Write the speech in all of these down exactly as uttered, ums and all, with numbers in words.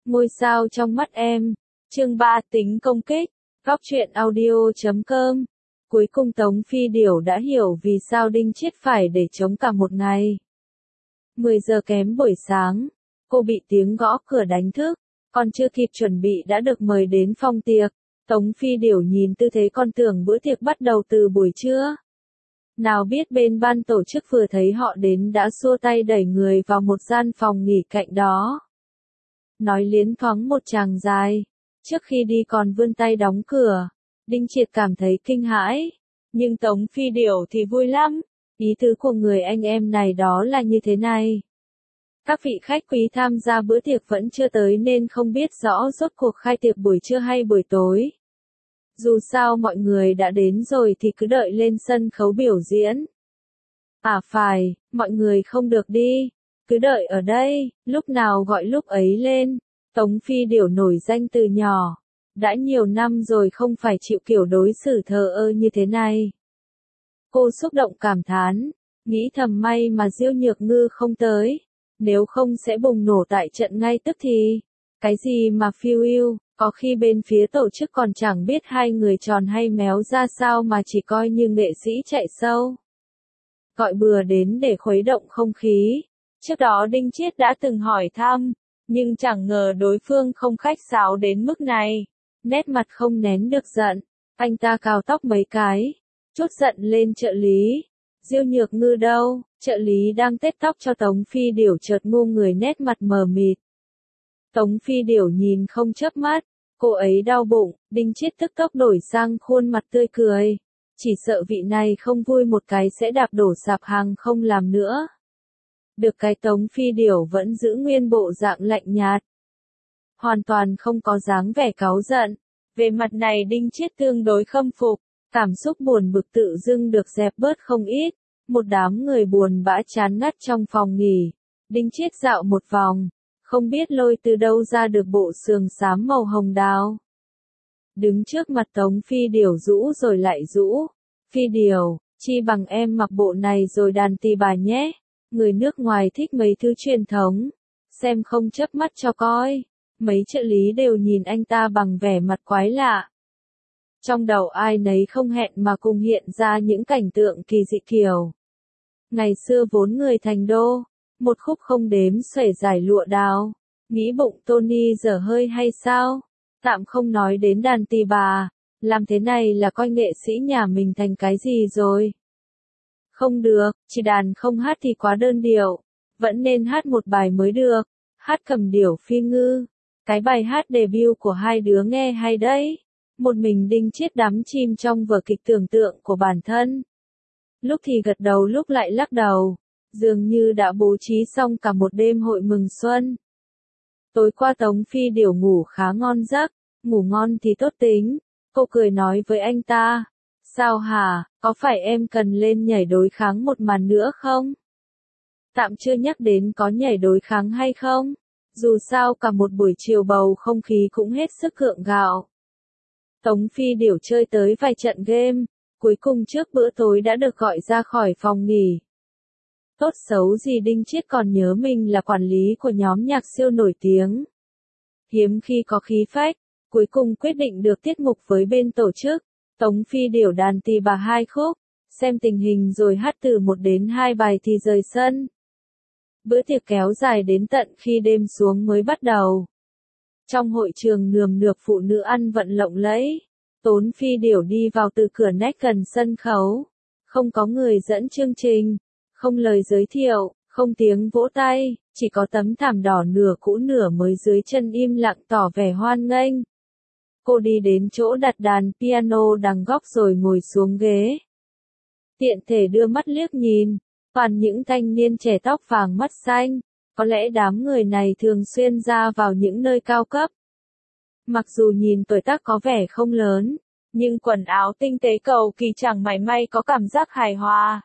Ngôi sao trong mắt em. Chương ba tính công kích. Góc truyện audio chấm com. Cuối cùng Tống Phi Điểu đã hiểu vì sao Đinh Chiết phải để trống cả một ngày. mười giờ kém buổi sáng, cô bị tiếng gõ cửa đánh thức, còn chưa kịp chuẩn bị đã được mời đến phòng tiệc. Tống Phi Điểu nhìn tư thế con tưởng bữa tiệc bắt đầu từ buổi trưa. Nào biết bên ban tổ chức vừa thấy họ đến đã xua tay đẩy người vào một gian phòng nghỉ cạnh đó. Nói liến thoáng một tràng dài, trước khi đi còn vươn tay đóng cửa. Đinh Chiết cảm thấy kinh hãi, nhưng Tống Phi Điểu thì vui lắm. Ý tứ của người anh em này đó là như thế này. Các vị khách quý tham gia bữa tiệc vẫn chưa tới nên không biết rõ rốt cuộc khai tiệc buổi trưa hay buổi tối. Dù sao mọi người đã đến rồi thì cứ đợi lên sân khấu biểu diễn. À phải, mọi người không được đi, cứ đợi ở đây, lúc nào gọi lúc ấy lên. Tống Phi Điểu nổi danh từ nhỏ, đã nhiều năm rồi không phải chịu kiểu đối xử thờ ơ như thế này. Cô xúc động cảm thán, nghĩ thầm may mà Diêu Nhược Ngư không tới, nếu không sẽ bùng nổ tại trận ngay tức thì. Cái gì mà phiêu yêu, có khi bên phía tổ chức còn chẳng biết hai người tròn hay méo ra sao mà chỉ coi như nghệ sĩ chạy show. Gọi bừa đến để khuấy động không khí. Trước đó Đinh Chiết đã từng hỏi thăm, nhưng chẳng ngờ đối phương không khách sáo đến mức này. Nét mặt không nén được giận, anh ta cào tóc mấy cái, trút giận lên trợ lý. Diêu Nhược Ngư đâu? Trợ lý đang tết tóc cho Tống Phi Điểu chợt ngu người nét mặt mờ mịt. Tống Phi Điểu nhìn không chớp mắt, cô ấy đau bụng. Đinh Chiết tức tốc đổi sang khuôn mặt tươi cười. Chỉ sợ vị này không vui một cái sẽ đạp đổ sạp hàng không làm nữa. Được cái Tống Phi Điểu vẫn giữ nguyên bộ dạng lạnh nhạt, hoàn toàn không có dáng vẻ cáu giận. Về mặt này Đinh Chiết tương đối khâm phục, cảm xúc buồn bực tự dưng được dẹp bớt không ít. Một đám người buồn bã chán ngắt trong phòng nghỉ. Đinh Chiết dạo một vòng, không biết lôi từ đâu ra được bộ sườn xám màu hồng đào. Đứng trước mặt Tống Phi Điểu rũ rồi lại rũ. Phi Điểu, chi bằng em mặc bộ này rồi đàn tỳ bà nhé. Người nước ngoài thích mấy thứ truyền thống, xem không chớp mắt cho coi. Mấy trợ lý đều nhìn anh ta bằng vẻ mặt quái lạ. Trong đầu ai nấy không hẹn mà cùng hiện ra những cảnh tượng kỳ dị kiểu. Ngày xưa vốn người thành đô, một khúc không đếm xuể dài lụa đào. Nghĩ bụng Tony dở hơi hay sao? Tạm không nói đến đàn tỳ bà, làm thế này là coi nghệ sĩ nhà mình thành cái gì rồi? Không được, chỉ đàn không hát thì quá đơn điệu, vẫn nên hát một bài mới được. Hát Cầm Điểu Phi Ngư, cái bài hát debut của hai đứa nghe hay đấy. Một mình Đinh Chiết đắm chìm trong vở kịch tưởng tượng của bản thân. Lúc thì gật đầu lúc lại lắc đầu, dường như đã bố trí xong cả một đêm hội mừng xuân. Tối qua Tống Phi Điểu ngủ khá ngon giấc, ngủ ngon thì tốt tính. Cô cười nói với anh ta, sao hả, có phải em cần lên nhảy đối kháng một màn nữa không? Tạm chưa nhắc đến có nhảy đối kháng hay không, dù sao cả một buổi chiều bầu không khí cũng hết sức gượng gạo. Tống Phi Điểu chơi tới vài trận game, cuối cùng trước bữa tối đã được gọi ra khỏi phòng nghỉ. Tốt xấu gì Đinh Chiết còn nhớ mình là quản lý của nhóm nhạc siêu nổi tiếng. Hiếm khi có khí phách, cuối cùng quyết định được tiết mục với bên tổ chức. Tống Phi Điểu đàn tỳ bà hai khúc, xem tình hình rồi hát từ một đến hai bài thì rời sân. Bữa tiệc kéo dài đến tận khi đêm xuống mới bắt đầu. Trong hội trường nườm nượp phụ nữ ăn vận lộng lẫy. Tống Phi Điểu đi vào từ cửa nách gần sân khấu. Không có người dẫn chương trình, không lời giới thiệu, không tiếng vỗ tay, chỉ có tấm thảm đỏ nửa cũ nửa mới dưới chân im lặng tỏ vẻ hoan nghênh. Cô đi đến chỗ đặt đàn piano đằng góc rồi ngồi xuống ghế. Tiện thể đưa mắt liếc nhìn, toàn những thanh niên trẻ tóc vàng mắt xanh. Có lẽ đám người này thường xuyên ra vào những nơi cao cấp. Mặc dù nhìn tuổi tác có vẻ không lớn, nhưng quần áo tinh tế cầu kỳ chẳng mảy may có cảm giác hài hòa.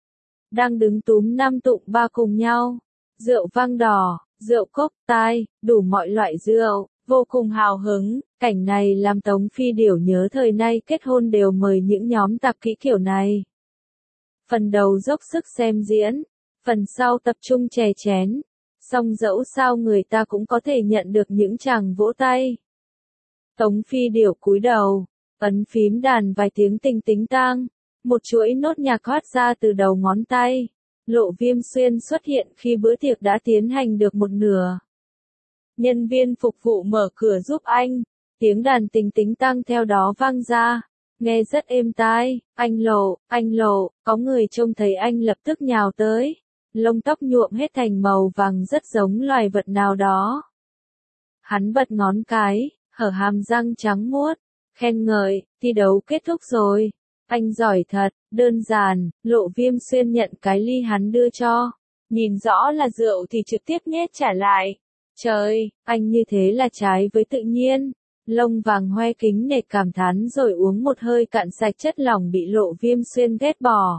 Đang đứng túm năm tụm ba cùng nhau. Rượu vang đỏ, rượu cốc tai, đủ mọi loại rượu, vô cùng hào hứng. Cảnh này làm Tống Phi Điểu nhớ thời nay kết hôn đều mời những nhóm tạp kỹ kiểu này. Phần đầu dốc sức xem diễn, phần sau tập trung chè chén. Song dẫu sao người ta cũng có thể nhận được những tràng vỗ tay. Tống Phi Điểu cúi đầu, ấn phím đàn vài tiếng tinh tính tang, một chuỗi nốt nhạc thoát ra từ đầu ngón tay. Lộ Viêm Xuyên xuất hiện khi bữa tiệc đã tiến hành được một nửa. Nhân viên phục vụ mở cửa giúp anh, tiếng đàn tinh tính tang theo đó vang ra, nghe rất êm tai. Anh Lộ, anh Lộ, có người trông thấy anh lập tức nhào tới. Lông tóc nhuộm hết thành màu vàng rất giống loài vật nào đó. Hắn bật ngón cái, hở hàm răng trắng muốt, khen ngợi, thi đấu kết thúc rồi. Anh giỏi thật, đơn giản. Lộ Viêm Xuyên nhận cái ly hắn đưa cho. Nhìn rõ là rượu thì trực tiếp nhét trả lại. Trời, anh như thế là trái với tự nhiên. Lông vàng hoe kính nể cảm thán rồi uống một hơi cạn sạch chất lỏng bị Lộ Viêm Xuyên ghét bỏ.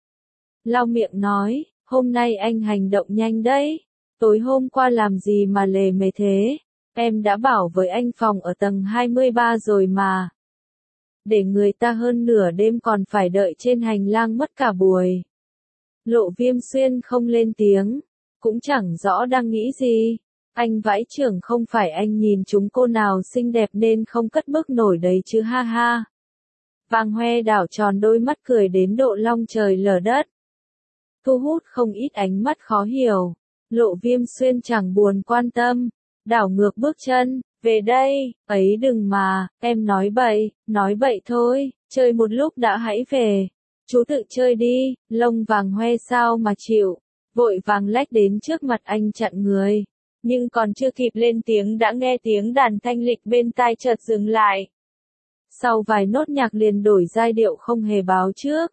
Lau miệng nói, hôm nay anh hành động nhanh đấy. Tối hôm qua làm gì mà lề mề thế? Em đã bảo với anh phòng ở tầng hai mươi ba rồi mà. Để người ta hơn nửa đêm còn phải đợi trên hành lang mất cả buổi. Lộ Viêm Xuyên không lên tiếng, cũng chẳng rõ đang nghĩ gì. Anh vãi chưởng không phải anh nhìn chúng cô nào xinh đẹp nên không cất bước nổi đấy chứ ha ha. Vàng hoe đảo tròn đôi mắt cười đến độ long trời lở đất. Thu hút không ít ánh mắt khó hiểu. Lộ Viêm Xuyên chẳng buồn quan tâm, đảo ngược bước chân, về đây, ấy đừng mà, em nói bậy, nói bậy thôi, chơi một lúc đã hãy về. Chú tự chơi đi. Lông vàng hoe sao mà chịu, vội vàng lách đến trước mặt anh chặn người. Nhưng còn chưa kịp lên tiếng đã nghe tiếng đàn thanh lịch bên tai chợt dừng lại. Sau vài nốt nhạc liền đổi giai điệu không hề báo trước.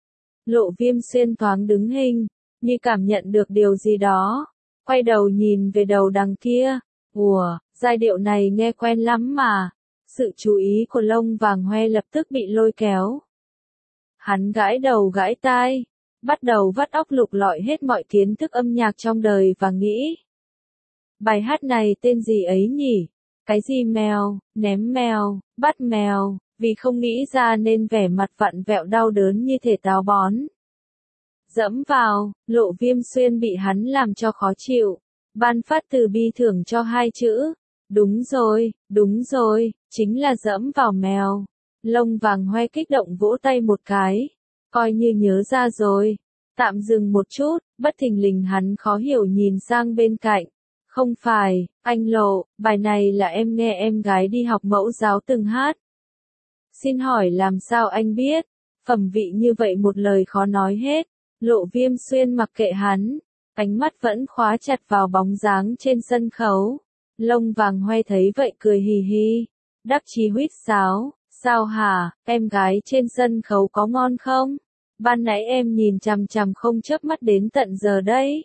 Lộ Viêm Xuyên thoáng đứng hình, như cảm nhận được điều gì đó. Quay đầu nhìn về đầu đằng kia. Ủa, giai điệu này nghe quen lắm mà. Sự chú ý của lông vàng hoe lập tức bị lôi kéo. Hắn gãi đầu gãi tai, bắt đầu vắt óc lục lọi hết mọi kiến thức âm nhạc trong đời và nghĩ. Bài hát này tên gì ấy nhỉ? Cái gì mèo, ném mèo, bắt mèo, vì không nghĩ ra nên vẻ mặt vặn vẹo đau đớn như thể táo bón. Dẫm vào, Lộ Viêm Xuyên bị hắn làm cho khó chịu. Ban phát từ bi thưởng cho hai chữ. Đúng rồi, đúng rồi, chính là dẫm vào mèo. Lông vàng hoe kích động vỗ tay một cái. Coi như nhớ ra rồi. Tạm dừng một chút, bất thình lình hắn khó hiểu nhìn sang bên cạnh. Không phải, anh Lộ, bài này là em nghe em gái đi học mẫu giáo từng hát. Xin hỏi làm sao anh biết? Phẩm vị như vậy một lời khó nói hết. Lộ Viêm Xuyên mặc kệ hắn, ánh mắt vẫn khóa chặt vào bóng dáng trên sân khấu. Lông vàng hoe thấy vậy cười hì hì, đắc chí huýt sáo, sao hả, em gái trên sân khấu có ngon không? Ban nãy em nhìn chằm chằm không chớp mắt đến tận giờ đấy.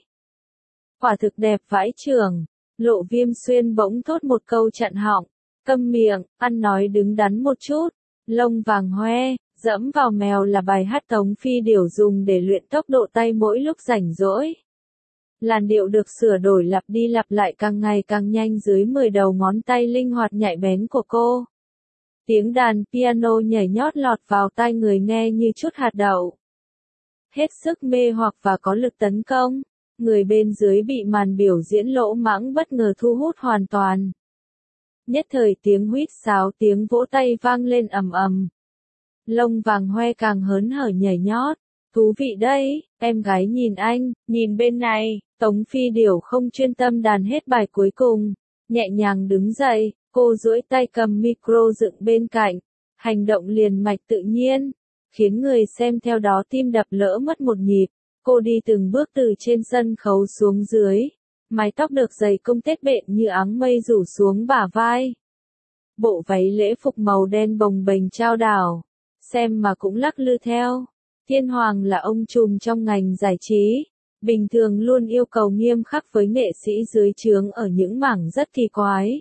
Quả thực đẹp vãi chưởng. Lộ Viêm Xuyên bỗng thốt một câu chặn họng, câm miệng, ăn nói đứng đắn một chút. Lông vàng hoe, dẫm vào mèo là bài hát Tống Phi Điểu dùng để luyện tốc độ tay mỗi lúc rảnh rỗi. Làn điệu được sửa đổi lặp đi lặp lại càng ngày càng nhanh dưới mười đầu ngón tay linh hoạt nhạy bén của cô. Tiếng đàn piano nhảy nhót lọt vào tai người nghe như chút hạt đậu. Hết sức mê hoặc và có lực tấn công, người bên dưới bị màn biểu diễn lỗ mãng bất ngờ thu hút hoàn toàn. Nhất thời tiếng huýt sáo tiếng vỗ tay vang lên ầm ầm. Lông vàng hoe càng hớn hở nhảy nhót. Thú vị đấy, em gái nhìn anh, nhìn bên này. Tống Phi Điểu không chuyên tâm đàn hết bài cuối cùng. Nhẹ nhàng đứng dậy, cô duỗi tay cầm micro dựng bên cạnh. Hành động liền mạch tự nhiên, khiến người xem theo đó tim đập lỡ mất một nhịp. Cô đi từng bước từ trên sân khấu xuống dưới. Mái tóc được giày công tết bện như áng mây rủ xuống bả vai. Bộ váy lễ phục màu đen bồng bềnh trao đảo. Xem mà cũng lắc lư theo. Thiên Hoàng là ông trùm trong ngành giải trí. Bình thường luôn yêu cầu nghiêm khắc với nghệ sĩ dưới trướng ở những mảng rất kỳ quái.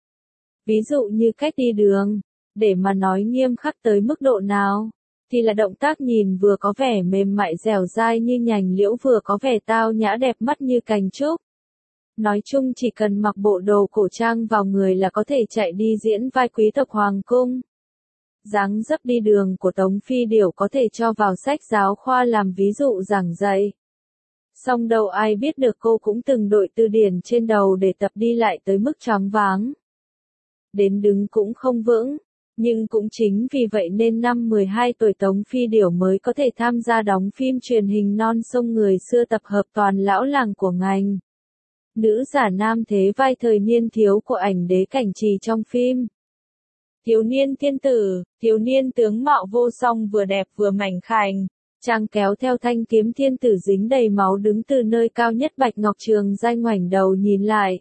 Ví dụ như cách đi đường. Để mà nói nghiêm khắc tới mức độ nào, thì là động tác nhìn vừa có vẻ mềm mại dẻo dai như nhành liễu vừa có vẻ tao nhã đẹp mắt như cành trúc. Nói chung chỉ cần mặc bộ đồ cổ trang vào người là có thể chạy đi diễn vai quý tộc hoàng cung. Dáng dấp đi đường của Tống Phi Điểu có thể cho vào sách giáo khoa làm ví dụ giảng dạy. Song đâu ai biết được cô cũng từng đội từ điển trên đầu để tập đi lại tới mức choáng váng. Đến đứng cũng không vững. Nhưng cũng chính vì vậy nên năm mười hai tuổi Tống Phi Điểu mới có thể tham gia đóng phim truyền hình Non Sông Người Xưa tập hợp toàn lão làng của ngành. Nữ giả nam thế vai thời niên thiếu của ảnh đế Cảnh Trì trong phim. Thiếu niên thiên tử, thiếu niên tướng mạo vô song vừa đẹp vừa mảnh khảnh. Chàng kéo theo thanh kiếm thiên tử dính đầy máu đứng từ nơi cao nhất Bạch Ngọc Trường Giai ngoảnh đầu nhìn lại.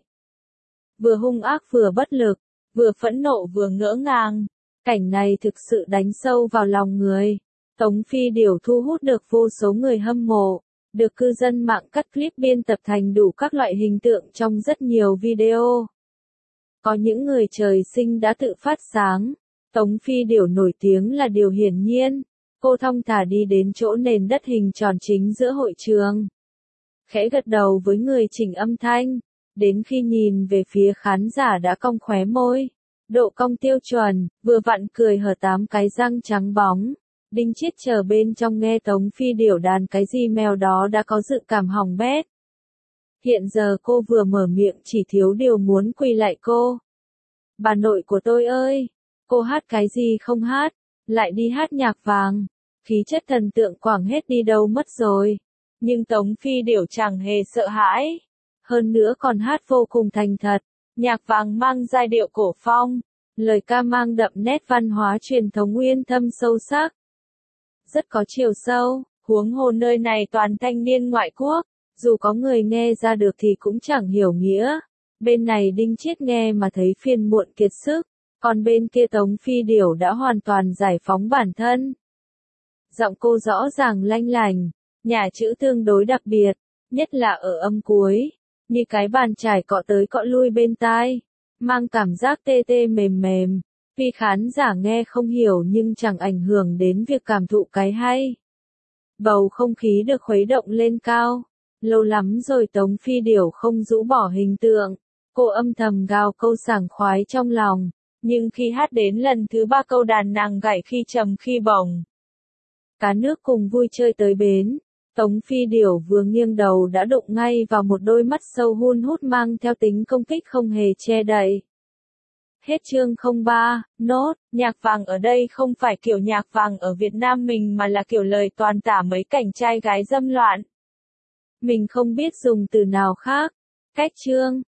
Vừa hung ác vừa bất lực, vừa phẫn nộ vừa ngỡ ngàng. Cảnh này thực sự đánh sâu vào lòng người. Tống Phi Điểu thu hút được vô số người hâm mộ, được cư dân mạng cắt clip biên tập thành đủ các loại hình tượng trong rất nhiều video. Có những người trời sinh đã tự phát sáng. Tống Phi Điểu nổi tiếng là điều hiển nhiên. Cô thong thả đi đến chỗ nền đất hình tròn chính giữa hội trường. Khẽ gật đầu với người chỉnh âm thanh. Đến khi nhìn về phía khán giả đã cong khóe môi. Độ cong tiêu chuẩn, vừa vặn cười hở tám cái răng trắng bóng. Đinh Chiết chờ bên trong nghe Tống Phi Điểu đàn cái gì mèo đó đã có dự cảm hỏng bét. Hiện giờ cô vừa mở miệng chỉ thiếu điều muốn quỳ lại cô. Bà nội của tôi ơi, cô hát cái gì không hát, lại đi hát nhạc vàng. Khí chất thần tượng quảng hết đi đâu mất rồi. Nhưng Tống Phi Điểu chẳng hề sợ hãi. Hơn nữa còn hát vô cùng thành thật. Nhạc vàng mang giai điệu cổ phong. Lời ca mang đậm nét văn hóa truyền thống uyên thâm sâu sắc. Rất có chiều sâu, huống hồ nơi này toàn thanh niên ngoại quốc. Dù có người nghe ra được thì cũng chẳng hiểu nghĩa. Bên này Đinh Chiết nghe mà thấy phiền muộn kiệt sức. Còn bên kia Tống Phi Điểu đã hoàn toàn giải phóng bản thân. Giọng cô rõ ràng lanh lành, nhả chữ tương đối đặc biệt, nhất là ở âm cuối, như cái bàn chải cọ tới cọ lui bên tai, mang cảm giác tê tê mềm mềm, vì khán giả nghe không hiểu nhưng chẳng ảnh hưởng đến việc cảm thụ cái hay. Bầu không khí được khuấy động lên cao, lâu lắm rồi Tống Phi Điểu không rũ bỏ hình tượng, cô âm thầm gào câu sảng khoái trong lòng, nhưng khi hát đến lần thứ ba câu đàn nàng gảy khi trầm khi bổng. Cá nước cùng vui chơi tới bến, Tống Phi Điểu vừa nghiêng đầu đã đụng ngay vào một đôi mắt sâu hun hút mang theo tính công kích không hề che đậy. Hết chương không ba, nốt, nhạc vàng ở đây không phải kiểu nhạc vàng ở Việt Nam mình mà là kiểu lời toàn tả mấy cảnh trai gái dâm loạn. Mình không biết dùng từ nào khác. Cách chương.